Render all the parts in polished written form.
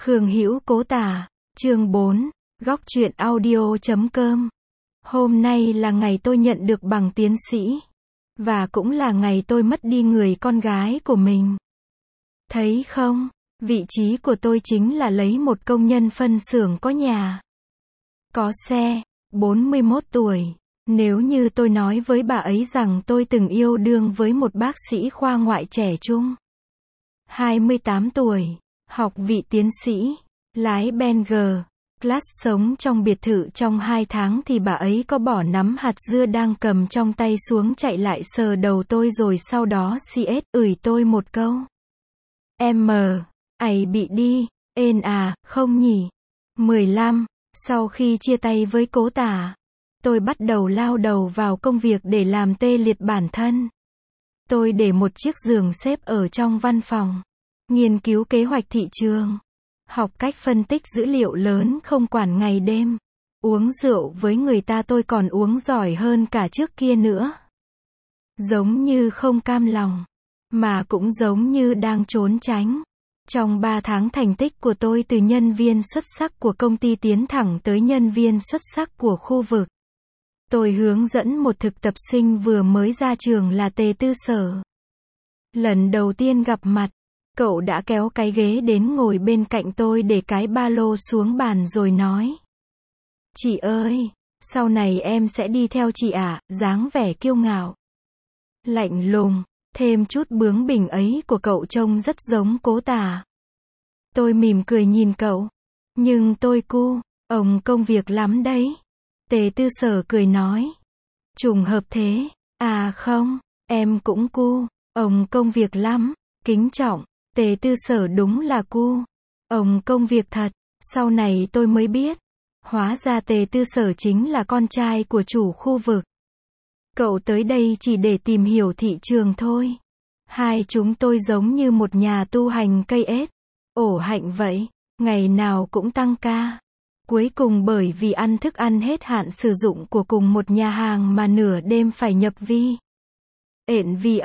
Khương Hữu Cố Tả, chương 4, góc truyện audio.com. Hôm nay là ngày tôi nhận được bằng tiến sĩ. Và cũng là ngày tôi mất đi người con gái của mình. Thấy không, vị trí của tôi chính là lấy một công nhân phân xưởng có nhà, có xe, 41 tuổi. Nếu như tôi nói với bà ấy rằng tôi từng yêu đương với một bác sĩ khoa ngoại trẻ trung, 28 tuổi, học vị tiến sĩ, lái Benz, class, sống trong biệt thự trong 2 tháng thì bà ấy có bỏ nắm hạt dưa đang cầm trong tay xuống chạy lại sờ đầu tôi rồi sau đó CS ửi tôi một câu. Em ấy bị đi, ên à, không nhỉ? 15. Sau khi chia tay với Cố Tả, tôi bắt đầu lao đầu vào công việc để làm tê liệt bản thân. Tôi để một chiếc giường xếp ở trong văn phòng, nghiên cứu kế hoạch thị trường, học cách phân tích dữ liệu lớn không quản ngày đêm. Uống rượu với người ta tôi còn uống giỏi hơn cả trước kia nữa. Giống như không cam lòng, mà cũng giống như đang trốn tránh. Trong 3 tháng thành tích của tôi từ nhân viên xuất sắc của công ty tiến thẳng tới nhân viên xuất sắc của khu vực. Tôi hướng dẫn một thực tập sinh vừa mới ra trường là Tề Tư Sở. Lần đầu tiên gặp mặt, cậu đã kéo cái ghế đến ngồi bên cạnh tôi để cái ba lô xuống bàn rồi nói. Chị ơi, sau này em sẽ đi theo chị ạ, dáng vẻ kiêu ngạo, lạnh lùng, thêm chút bướng bỉnh ấy của cậu trông rất giống Cố Tả. Tôi mỉm cười nhìn cậu. Nhưng tôi ông công việc lắm đấy. Tề Tư Sở cười nói. Trùng hợp thế. À không, em cũng ông công việc lắm. Kính trọng, Tề Tư Sở đúng là ông công việc thật. Sau này tôi mới biết, hóa ra Tề Tư Sở chính là con trai của chủ khu vực. Cậu tới đây chỉ để tìm hiểu thị trường thôi. Hai chúng tôi giống như một nhà tu hành cây ết. Ổ hạnh vậy, ngày nào cũng tăng ca. Cuối cùng bởi vì ăn thức ăn hết hạn sử dụng của cùng một nhà hàng mà nửa đêm phải nhập vi. Ện vì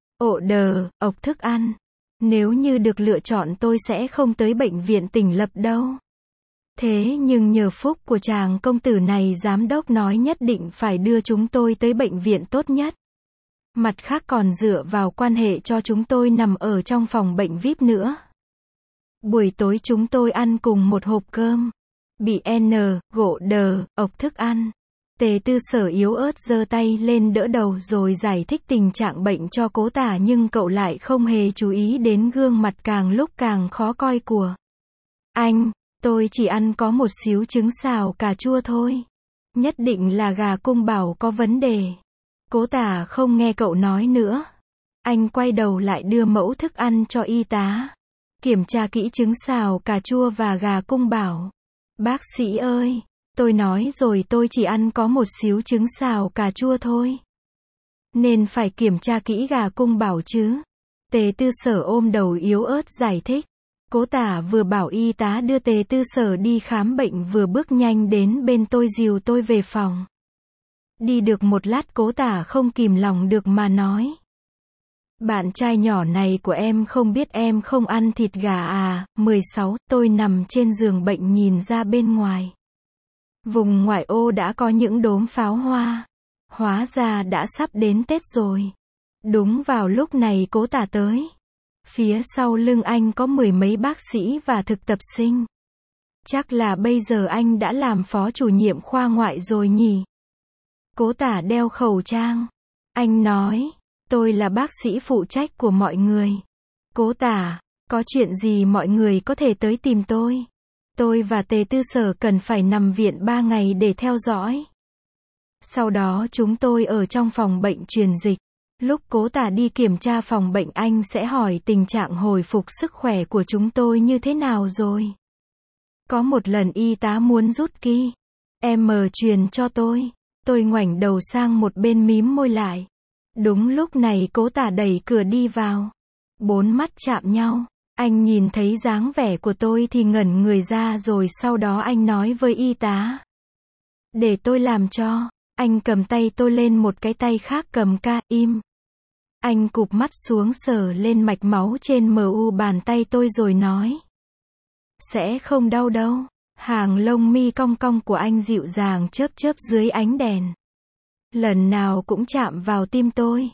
ộc thức ăn. Nếu như được lựa chọn tôi sẽ không tới bệnh viện tỉnh lập đâu. Thế nhưng nhờ phúc của chàng công tử này giám đốc nói nhất định phải đưa chúng tôi tới bệnh viện tốt nhất. Mặt khác còn dựa vào quan hệ cho chúng tôi nằm ở trong phòng bệnh VIP nữa. Buổi tối chúng tôi ăn cùng một hộp cơm. Bị ộc thức ăn. Tề Tư Sở yếu ớt giơ tay lên đỡ đầu rồi giải thích tình trạng bệnh cho Cố Tả nhưng cậu lại không hề chú ý đến gương mặt càng lúc càng khó coi của anh. Tôi chỉ ăn có một xíu trứng xào cà chua thôi. Nhất định là gà cung bảo có vấn đề. Cố Tả không nghe cậu nói nữa. Anh quay đầu lại đưa mẫu thức ăn cho y tá. Kiểm tra kỹ trứng xào cà chua và gà cung bảo. Bác sĩ ơi, tôi nói rồi tôi chỉ ăn có một xíu trứng xào cà chua thôi. Nên phải kiểm tra kỹ gà cung bảo chứ. Tề Tư Sở ôm đầu yếu ớt giải thích. Cố Tả vừa bảo y tá đưa Tề Tư Sở đi khám bệnh vừa bước nhanh đến bên tôi dìu tôi về phòng. Đi được một lát Cố Tả không kìm lòng được mà nói. Bạn trai nhỏ này của em không biết em không ăn thịt gà à? 16, tôi nằm trên giường bệnh nhìn ra bên ngoài. Vùng ngoại ô đã có những đốm pháo hoa. Hóa ra đã sắp đến Tết rồi. Đúng vào lúc này Cố Tả tới. Phía sau lưng anh có 10 mấy bác sĩ và thực tập sinh. Chắc là bây giờ anh đã làm phó chủ nhiệm khoa ngoại rồi nhỉ? Cố Tả đeo khẩu trang. Anh nói. Tôi là bác sĩ phụ trách của mọi người. Cố Tả, có chuyện gì mọi người có thể tới tìm tôi. Tôi và Tề Tư Sở cần phải nằm viện 3 ngày để theo dõi. Sau đó chúng tôi ở trong phòng bệnh truyền dịch. Lúc Cố Tả đi kiểm tra phòng bệnh anh sẽ hỏi tình trạng hồi phục sức khỏe của chúng tôi như thế nào rồi. Có một lần y tá muốn rút ki. Em truyền cho tôi. Tôi ngoảnh đầu sang một bên mím môi lại. Đúng lúc này Cố Tả đẩy cửa đi vào. 4 mắt chạm nhau. Anh nhìn thấy dáng vẻ của tôi thì ngẩn người ra rồi sau đó anh nói với y tá. Để tôi làm cho. Anh cầm tay tôi lên một cái tay khác cầm im. Anh cụp mắt xuống sờ lên mạch máu trên mu bàn tay tôi rồi nói. Sẽ không đau đâu. Hàng lông mi cong cong của anh dịu dàng chớp chớp dưới ánh đèn. Lần nào cũng chạm vào tim tôi.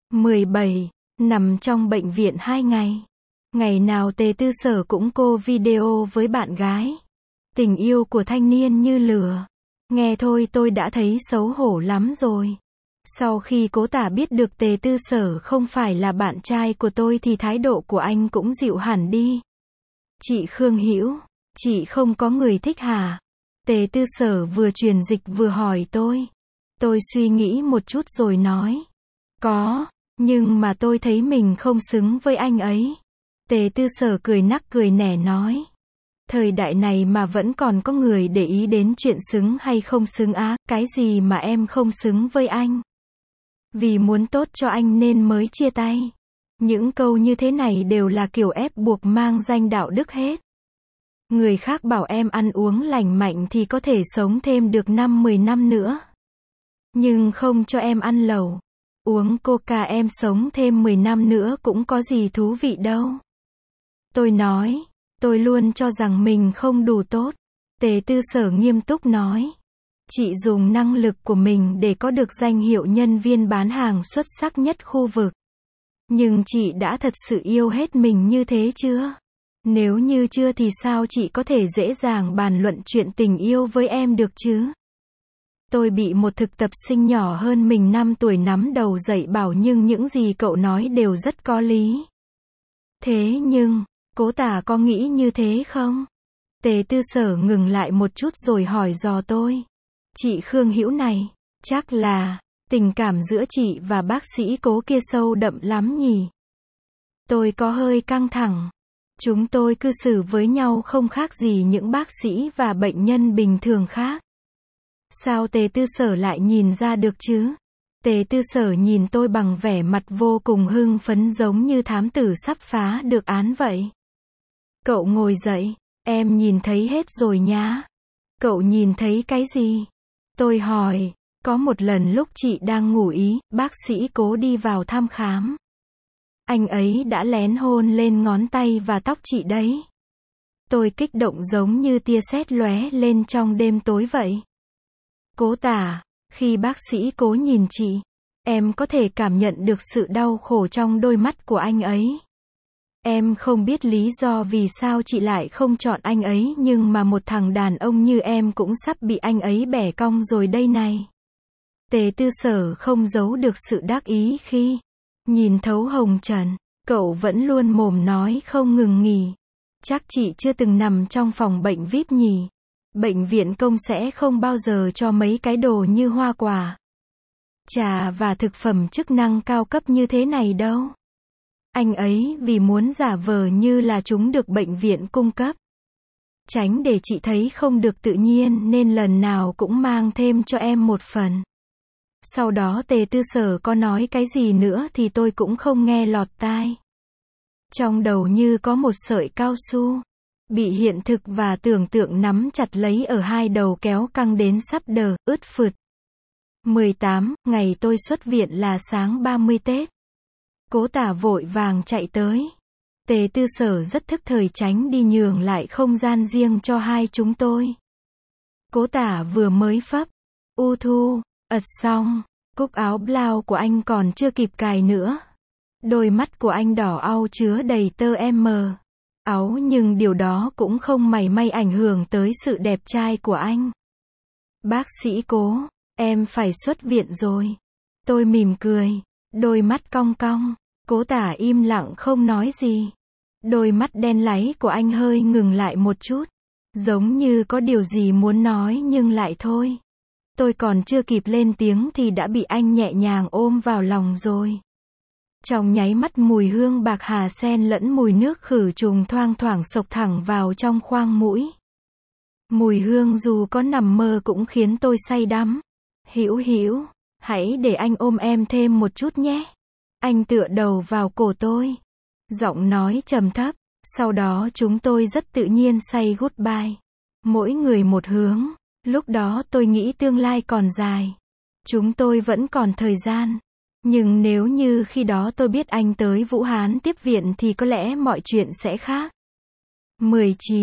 17. Nằm trong bệnh viện 2 ngày. Ngày nào Tề Tư Sở cũng call video với bạn gái. Tình yêu của thanh niên như lửa. Nghe thôi tôi đã thấy xấu hổ lắm rồi. Sau khi Cố Tả biết được Tề Tư Sở không phải là bạn trai của tôi thì thái độ của anh cũng dịu hẳn đi. Chị Khương Hữu, chị không có người thích hả? Tề Tư Sở vừa truyền dịch vừa hỏi tôi. Tôi suy nghĩ một chút rồi nói. Có, nhưng mà tôi thấy mình không xứng với anh ấy. Tề Tư Sở cười nắc cười nẻ nói. Thời đại này mà vẫn còn có người để ý đến chuyện xứng hay không xứng á, cái gì mà em không xứng với anh? Vì muốn tốt cho anh nên mới chia tay. Những câu như thế này đều là kiểu ép buộc mang danh đạo đức hết. Người khác bảo em ăn uống lành mạnh thì có thể sống thêm được 5-10 năm nữa. Nhưng không cho em ăn lẩu, uống coca em sống thêm 10 năm nữa cũng có gì thú vị đâu. Tôi nói, tôi luôn cho rằng mình không đủ tốt. Tề Tư Sở nghiêm túc nói. Chị dùng năng lực của mình để có được danh hiệu nhân viên bán hàng xuất sắc nhất khu vực. Nhưng chị đã thật sự yêu hết mình như thế chưa? Nếu như chưa thì sao chị có thể dễ dàng bàn luận chuyện tình yêu với em được chứ? Tôi bị một thực tập sinh nhỏ hơn mình 5 tuổi nắm đầu dạy bảo nhưng những gì cậu nói đều rất có lý. Thế nhưng, Cố Tả có nghĩ như thế không? Tề Tư Sở ngừng lại một chút rồi hỏi dò tôi. Chị Khương Hữu này, chắc là, tình cảm giữa chị và bác sĩ Cố kia sâu đậm lắm nhỉ? Tôi có hơi căng thẳng. Chúng tôi cư xử với nhau không khác gì những bác sĩ và bệnh nhân bình thường khác. Sao Tề Tư Sở lại nhìn ra được chứ? Tề Tư Sở nhìn tôi bằng vẻ mặt vô cùng hưng phấn giống như thám tử sắp phá được án vậy. Cậu ngồi dậy, em nhìn thấy hết rồi nhá. Cậu nhìn thấy cái gì? Tôi hỏi, có một lần lúc chị đang ngủ ý, bác sĩ Cố đi vào thăm khám. Anh ấy đã lén hôn lên ngón tay và tóc chị đấy. Tôi kích động giống như tia sét lóe lên trong đêm tối vậy. Cố Tả, khi bác sĩ Cố nhìn chị, em có thể cảm nhận được sự đau khổ trong đôi mắt của anh ấy. Em không biết lý do vì sao chị lại không chọn anh ấy nhưng mà một thằng đàn ông như em cũng sắp bị anh ấy bẻ cong rồi đây này. Tề Tư Sở không giấu được sự đắc ý khi nhìn thấu hồng trần. Cậu vẫn luôn mồm nói không ngừng nghỉ. Chắc chị chưa từng nằm trong phòng bệnh VIP nhỉ? Bệnh viện công sẽ không bao giờ cho mấy cái đồ như hoa quả, trà và thực phẩm chức năng cao cấp như thế này đâu. Anh ấy vì muốn giả vờ như là chúng được bệnh viện cung cấp. Tránh để chị thấy không được tự nhiên nên lần nào cũng mang thêm cho em một phần. Sau đó Tề Tư Sở có nói cái gì nữa thì tôi cũng không nghe lọt tai. Trong đầu như có một sợi cao su, bị hiện thực và tưởng tượng nắm chặt lấy ở hai đầu kéo căng đến sắp đờ, ướt phượt. 18. Ngày tôi xuất viện là sáng 30 Tết. Cố Tả vội vàng chạy tới. Tề Tư Sở rất thức thời tránh đi nhường lại không gian riêng cho hai chúng tôi. Cố Tả vừa mới phấp thu ật xong, cúc áo blau của anh còn chưa kịp cài nữa. Đôi mắt của anh đỏ au chứa đầy tơ áo nhưng điều đó cũng không mảy may ảnh hưởng tới sự đẹp trai của anh. Bác sĩ Cố, em phải xuất viện rồi. Tôi mỉm cười, đôi mắt cong cong. Cố Tả im lặng không nói gì. Đôi mắt đen láy của anh hơi ngừng lại một chút. Giống như có điều gì muốn nói nhưng lại thôi. Tôi còn chưa kịp lên tiếng thì đã bị anh nhẹ nhàng ôm vào lòng rồi. Trong nháy mắt mùi hương bạc hà xen lẫn mùi nước khử trùng thoang thoảng xộc thẳng vào trong khoang mũi. Mùi hương dù có nằm mơ cũng khiến tôi say đắm. Hữu Hữu, hãy để anh ôm em thêm một chút nhé. Anh tựa đầu vào cổ tôi. Giọng nói trầm thấp. Sau đó chúng tôi rất tự nhiên say goodbye. Mỗi người một hướng. Lúc đó tôi nghĩ tương lai còn dài. Chúng tôi vẫn còn thời gian. Nhưng nếu như khi đó tôi biết anh tới Vũ Hán tiếp viện thì có lẽ mọi chuyện sẽ khác. 19.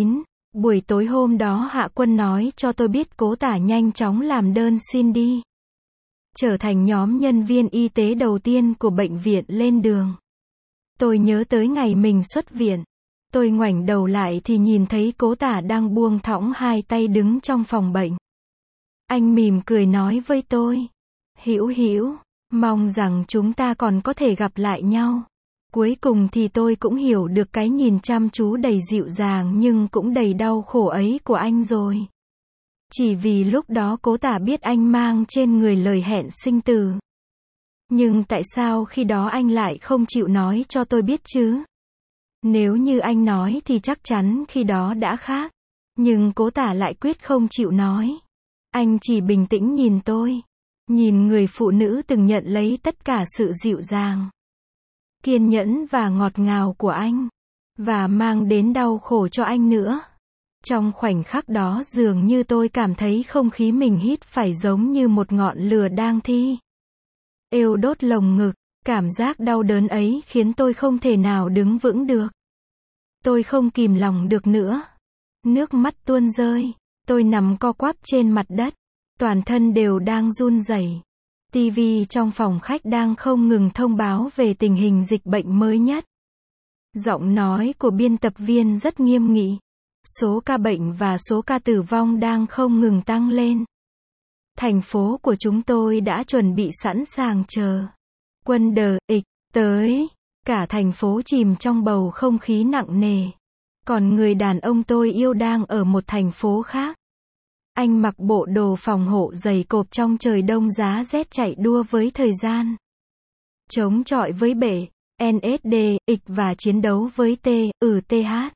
Buổi tối hôm đó Hạ Quân nói cho tôi biết Cố Tả nhanh chóng làm đơn xin đi. Trở thành nhóm nhân viên y tế đầu tiên của bệnh viện lên đường. Tôi nhớ tới ngày mình xuất viện. Tôi ngoảnh đầu lại thì nhìn thấy Cố Tả đang buông thõng hai tay đứng trong phòng bệnh. Anh mỉm cười nói với tôi. Hữu Hữu, mong rằng chúng ta còn có thể gặp lại nhau. Cuối cùng thì tôi cũng hiểu được cái nhìn chăm chú đầy dịu dàng nhưng cũng đầy đau khổ ấy của anh rồi. Chỉ vì lúc đó Cố Tả biết anh mang trên người lời hẹn sinh tử. Nhưng tại sao khi đó anh lại không chịu nói cho tôi biết chứ? Nếu như anh nói thì chắc chắn khi đó đã khác. Nhưng Cố Tả lại quyết không chịu nói. Anh chỉ bình tĩnh nhìn tôi. Nhìn người phụ nữ từng nhận lấy tất cả sự dịu dàng, kiên nhẫn và ngọt ngào của anh. Và mang đến đau khổ cho anh nữa. Trong khoảnh khắc đó dường như tôi cảm thấy không khí mình hít phải giống như một ngọn lửa đang thiêu đốt lồng ngực. Cảm giác đau đớn ấy khiến tôi không thể nào đứng vững được. Tôi không kìm lòng được nữa. Nước mắt tuôn rơi. Tôi nằm co quắp trên mặt đất. Toàn thân đều đang run rẩy. TV trong phòng khách đang không ngừng thông báo về tình hình dịch bệnh mới nhất. Giọng nói của biên tập viên rất nghiêm nghị. Số ca bệnh và số ca tử vong đang không ngừng tăng lên. Thành phố của chúng tôi đã chuẩn bị sẵn sàng chờ quân đờ ịch tới. Cả thành phố chìm trong bầu không khí nặng nề. Còn người đàn ông tôi yêu đang ở một thành phố khác. Anh mặc bộ đồ phòng hộ dày cộp trong trời đông giá rét chạy đua với thời gian. Chống chọi với bể, NSD, ịch và chiến đấu với TH.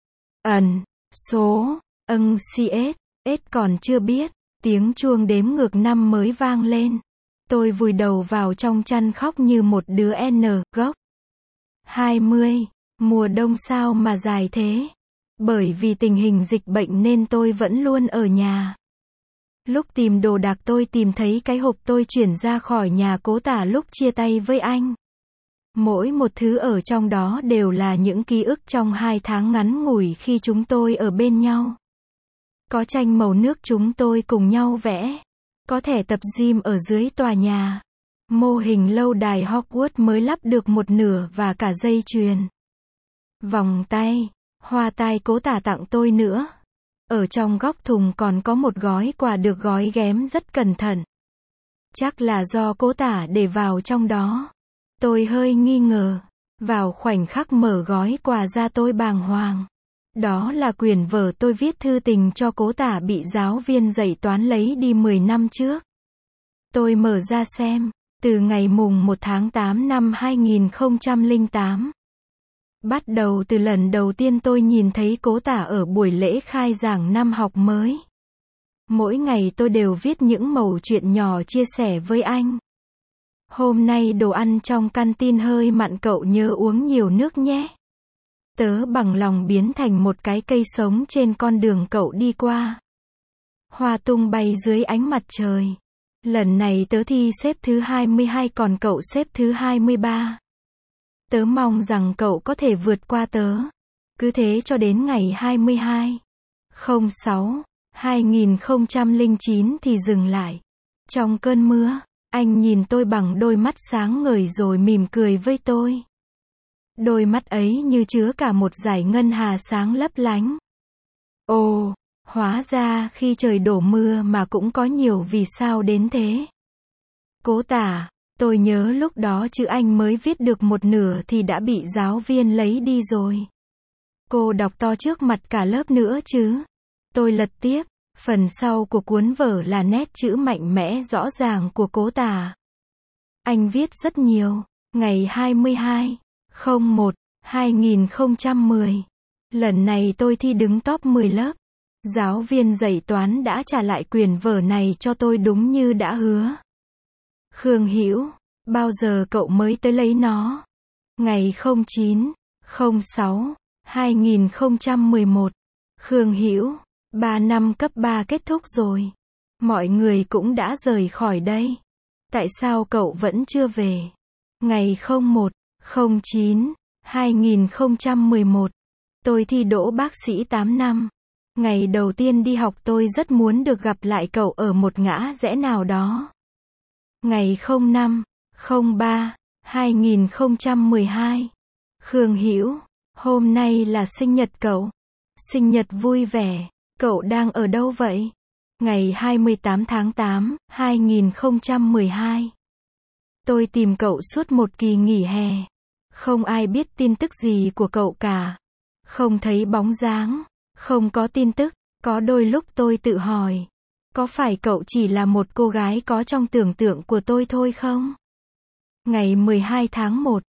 Số, CS, còn chưa biết. Tiếng chuông đếm ngược năm mới vang lên. Tôi vùi đầu vào trong chăn khóc như một đứa gốc. 20. Mùa đông sao mà dài thế? Bởi vì tình hình dịch bệnh nên tôi vẫn luôn ở nhà. Lúc tìm đồ đạc tôi tìm thấy cái hộp tôi chuyển ra khỏi nhà Cố Tả lúc chia tay với anh. Mỗi một thứ ở trong đó đều là những ký ức trong 2 tháng ngắn ngủi khi chúng tôi ở bên nhau. Có tranh màu nước chúng tôi cùng nhau vẽ. Có thẻ tập gym ở dưới tòa nhà. Mô hình lâu đài Hogwarts mới lắp được một nửa và cả dây chuyền. Vòng tay, hoa tai Cố Tả tặng tôi nữa. Ở trong góc thùng còn có một gói quà được gói ghém rất cẩn thận. Chắc là do Cố Tả để vào trong đó. Tôi hơi nghi ngờ. Vào khoảnh khắc mở gói quà ra tôi bàng hoàng. Đó là quyển vở tôi viết thư tình cho Cố Tả bị giáo viên dạy toán lấy đi 10 năm trước. Tôi mở ra xem. Từ ngày mùng 1 tháng 8 năm 2008. Bắt đầu từ lần đầu tiên tôi nhìn thấy Cố Tả ở buổi lễ khai giảng năm học mới. Mỗi ngày tôi đều viết những mẩu chuyện nhỏ chia sẻ với anh. Hôm nay đồ ăn trong canteen hơi mặn, cậu nhớ uống nhiều nước nhé. Tớ bằng lòng biến thành một cái cây sống trên con đường cậu đi qua. Hoa tung bay dưới ánh mặt trời. Lần này tớ thi xếp thứ 22 còn cậu xếp thứ 23. Tớ mong rằng cậu có thể vượt qua tớ. Cứ thế cho đến ngày 22/06/2009 thì dừng lại. Trong cơn mưa, anh nhìn tôi bằng đôi mắt sáng ngời rồi mỉm cười với tôi. Đôi mắt ấy như chứa cả một dải ngân hà sáng lấp lánh. Ồ, hóa ra khi trời đổ mưa mà cũng có nhiều vì sao đến thế. Cố Tả, tôi nhớ lúc đó chữ anh mới viết được một nửa thì đã bị giáo viên lấy đi rồi. Cô đọc to trước mặt cả lớp nữa chứ. Tôi lật tiếp, phần sau của cuốn vở là nét chữ mạnh mẽ rõ ràng của Cố Tả. Anh viết rất nhiều. Ngày 22/01/2010. Lần này tôi thi đứng top 10 lớp. Giáo viên dạy toán đã trả lại quyển vở này cho tôi đúng như đã hứa. Khương Hữu, bao giờ cậu mới tới lấy nó? Ngày 09/06/2011. Khương Hữu, 3 năm cấp 3 kết thúc rồi. Mọi người cũng đã rời khỏi đây. Tại sao cậu vẫn chưa về? Ngày 01/09/2011. Tôi thi đỗ bác sĩ 8 năm. Ngày đầu tiên đi học tôi rất muốn được gặp lại cậu ở một ngã rẽ nào đó. Ngày 05/03/2012. Khương Hữu, hôm nay là sinh nhật cậu. Sinh nhật vui vẻ. Cậu đang ở đâu vậy? Ngày 28 tháng 8, 2012. Tôi tìm cậu suốt một kỳ nghỉ hè. Không ai biết tin tức gì của cậu cả. Không thấy bóng dáng. Không có tin tức. Có đôi lúc tôi tự hỏi, có phải cậu chỉ là một cô gái có trong tưởng tượng của tôi thôi không? Ngày 12 tháng 1,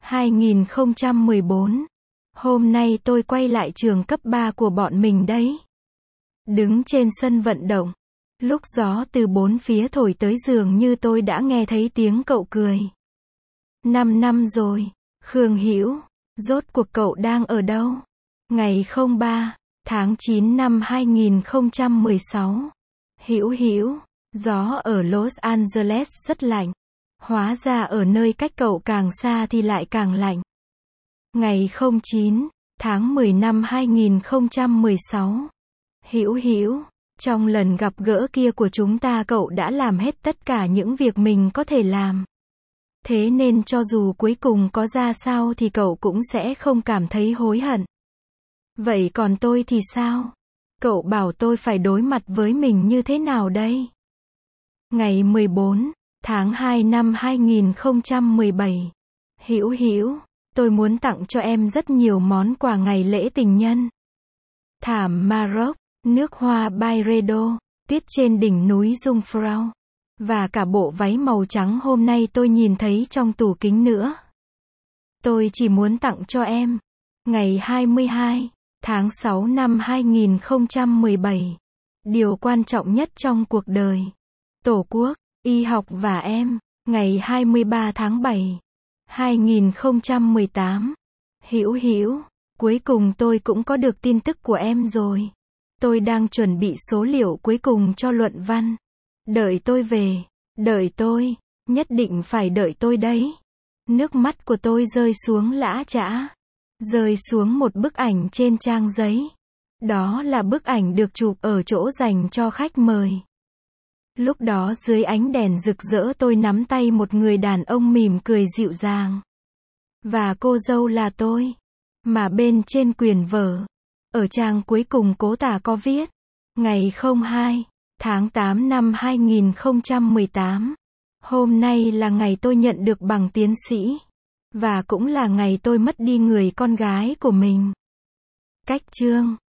2014. Hôm nay tôi quay lại trường cấp 3 của bọn mình đấy. Đứng trên sân vận động. Lúc gió từ bốn phía thổi tới dường như tôi đã nghe thấy tiếng cậu cười. 5 năm rồi. Khương Hữu, rốt cuộc cậu đang ở đâu? Ngày 03 tháng 9 năm 2016. Hữu, gió ở Los Angeles rất lạnh. Hóa ra ở nơi cách cậu càng xa thì lại càng lạnh. Ngày 09 tháng 10 năm 2016. Hữu, trong lần gặp gỡ kia của chúng ta cậu đã làm hết tất cả những việc mình có thể làm. Thế nên cho dù cuối cùng có ra sao thì cậu cũng sẽ không cảm thấy hối hận. Vậy còn tôi thì sao? Cậu bảo tôi phải đối mặt với mình như thế nào đây? Ngày 14 tháng 2 năm 2017. Hữu, tôi muốn tặng cho em rất nhiều món quà ngày lễ tình nhân. Thảm Maroc, nước hoa Byredo, tiết trên đỉnh núi Jungfrau. Và cả bộ váy màu trắng hôm nay tôi nhìn thấy trong tủ kính nữa. Tôi chỉ muốn tặng cho em. Ngày 22 tháng 6 năm 2017. Điều quan trọng nhất trong cuộc đời. Tổ quốc, y học và em. Ngày 23 tháng 7 2018. Hữu, cuối cùng tôi cũng có được tin tức của em rồi. Tôi đang chuẩn bị số liệu cuối cùng cho luận văn. Đợi tôi về. Đợi tôi. Nhất định phải đợi tôi đấy. Nước mắt của tôi rơi xuống lã chã. Rơi xuống một bức ảnh trên trang giấy. Đó là bức ảnh được chụp ở chỗ dành cho khách mời. Lúc đó dưới ánh đèn rực rỡ tôi nắm tay một người đàn ông mỉm cười dịu dàng. Và cô dâu là tôi. Mà bên trên quyển vở, ở trang cuối cùng cố tả có viết. Ngày 02 tháng 8 năm 2018. Hôm nay là ngày tôi nhận được bằng tiến sĩ. Và cũng là ngày tôi mất đi người con gái của mình. Cách chương